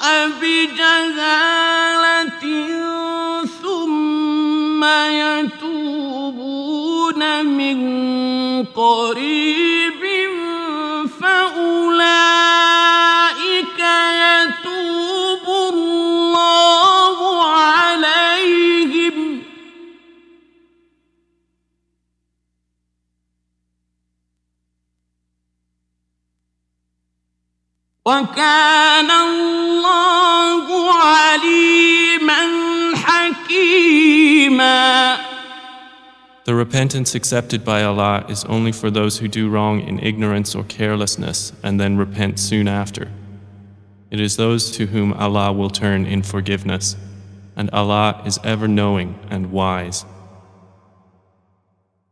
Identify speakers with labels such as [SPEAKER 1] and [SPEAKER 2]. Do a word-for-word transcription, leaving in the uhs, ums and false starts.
[SPEAKER 1] بجهالة ثم يتوبون من قريب فأولئك يتوب الله عليهم وكان الله عليما حكيما.
[SPEAKER 2] The repentance accepted by Allah is only for those who do wrong in ignorance or carelessness and then repent soon after. It is those to whom Allah will turn in forgiveness, and Allah is ever knowing and wise.